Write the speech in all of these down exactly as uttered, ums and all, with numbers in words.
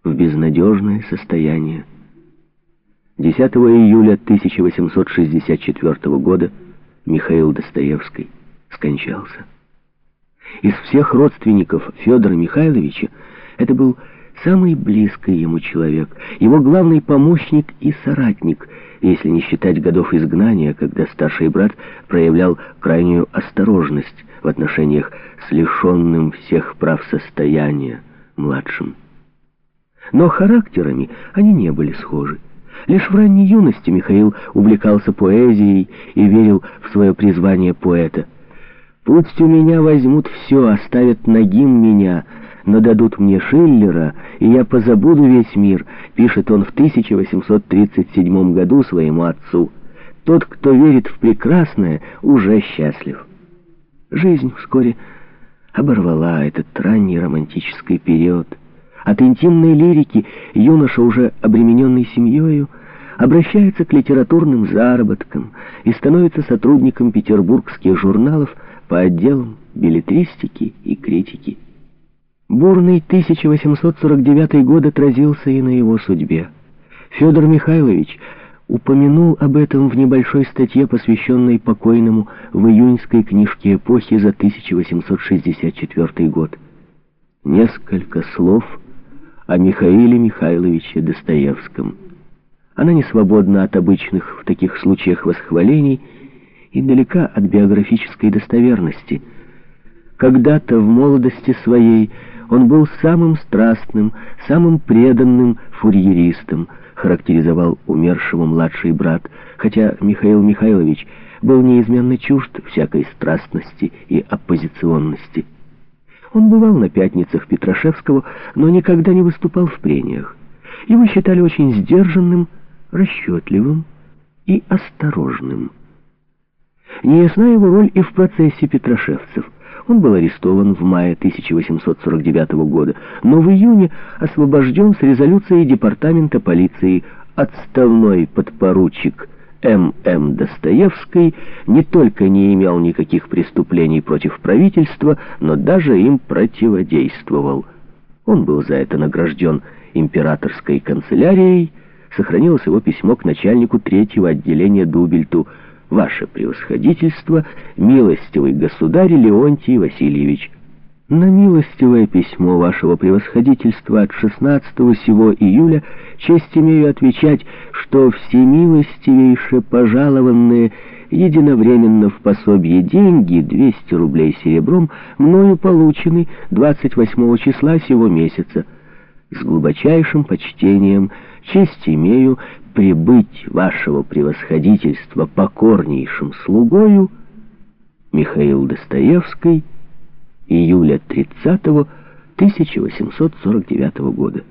в безнадежное состояние. десятого июля тысяча восемьсот шестьдесят четвёртого года Михаил Достоевский скончался. Из всех родственников Федора Михайловича это был самый близкий ему человек, его главный помощник и соратник, если не считать годов изгнания, когда старший брат проявлял крайнюю осторожность в отношениях с лишенным всех прав состояния младшим. Но характерами они не были схожи. Лишь в ранней юности Михаил увлекался поэзией и верил в свое призвание поэта. «Пусть у меня возьмут все, оставят нагим меня, но дадут мне Шиллера, и я позабуду весь мир», пишет он в тысяча восемьсот тридцать седьмом году своему отцу. «Тот, кто верит в прекрасное, уже счастлив». Жизнь вскоре оборвала этот ранний романтический период. От интимной лирики юноша, уже обремененный семьёю, обращается к литературным заработкам и становится сотрудником петербургских журналов по отделам беллетристики и критики. Бурный тысяча восемьсот сорок девятый год отразился и на его судьбе. Федор Михайлович упомянул об этом в небольшой статье, посвященной покойному в июньской книжке эпохи за тысяча восемьсот шестьдесят четвёртый год. Несколько слов о Михаиле Михайловиче Достоевском. Она не свободна от обычных в таких случаях восхвалений и далека от биографической достоверности. Когда-то в молодости своей он был самым страстным, самым преданным фурьеристом, характеризовал умершего младший брат, хотя Михаил Михайлович был неизменно чужд всякой страстности и оппозиционности. Он бывал на пятницах Петрашевского, но никогда не выступал в прениях. Его считали очень сдержанным, расчетливым и осторожным. Неясна его роль и в процессе петрошевцев. Он был арестован в мае тысяча восемьсот сорок девятого года, но в июне освобожден с резолюцией департамента полиции. Отставной подпоручик М М Достоевский не только не имел никаких преступлений против правительства, но даже им противодействовал. Он был за это награжден императорской канцелярией. Сохранилось его письмо к начальнику третьего отделения Дубельту: «Ваше превосходительство, милостивый государь Леонтий Васильевич, на милостивое письмо вашего превосходительства от шестнадцатого сего июля честь имею отвечать, что всемилостивейше пожалованные единовременно в пособие деньги, двести рублей серебром, мною получены двадцать восьмого числа сего месяца. С глубочайшим почтением честь имею прибыть вашего превосходительства покорнейшим слугою, Михаил Достоевский, июля тридцатого тысяча восемьсот сорок девятого года».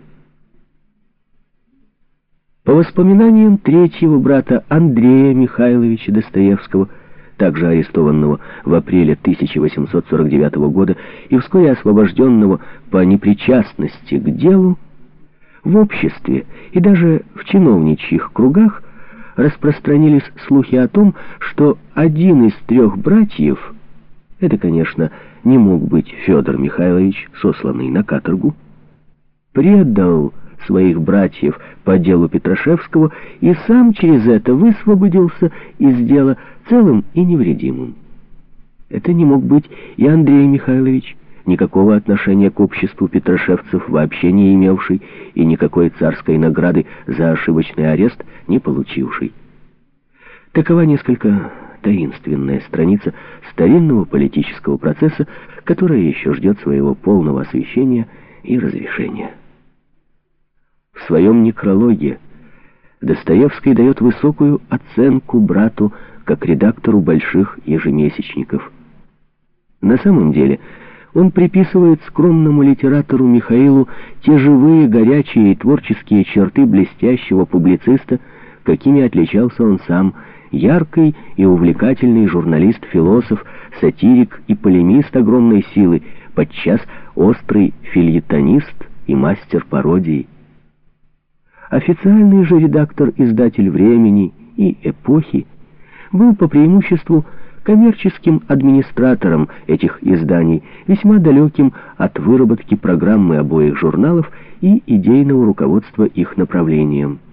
По воспоминаниям третьего брата Андрея Михайловича Достоевского, также арестованного в апреле тысяча восемьсот сорок девятого года и вскоре освобожденного по непричастности к делу, в обществе и даже в чиновничьих кругах распространились слухи о том, что один из трех братьев, это, конечно, не мог быть Федор Михайлович, сосланный на каторгу, предал своих братьев по делу Петрашевского и сам через это высвободился из дела целым и невредимым. Это не мог быть и Андрей Михайлович, никакого отношения к обществу петрошевцев вообще не имевший и никакой царской награды за ошибочный арест не получивший. Такова несколько таинственная страница старинного политического процесса, которая еще ждет своего полного освещения и разрешения. В своем некрологе Достоевский дает высокую оценку брату как редактору больших ежемесячников. На самом деле он приписывает скромному литератору Михаилу те живые, горячие и творческие черты блестящего публициста, какими отличался он сам, яркий и увлекательный журналист-философ, сатирик и полемист огромной силы, подчас острый фельетонист и мастер пародии. Официальный же редактор-издатель «Времени» и «Эпохи» был по преимуществу коммерческим администратором этих изданий, весьма далеким от выработки программы обоих журналов и идейного руководства их направлением.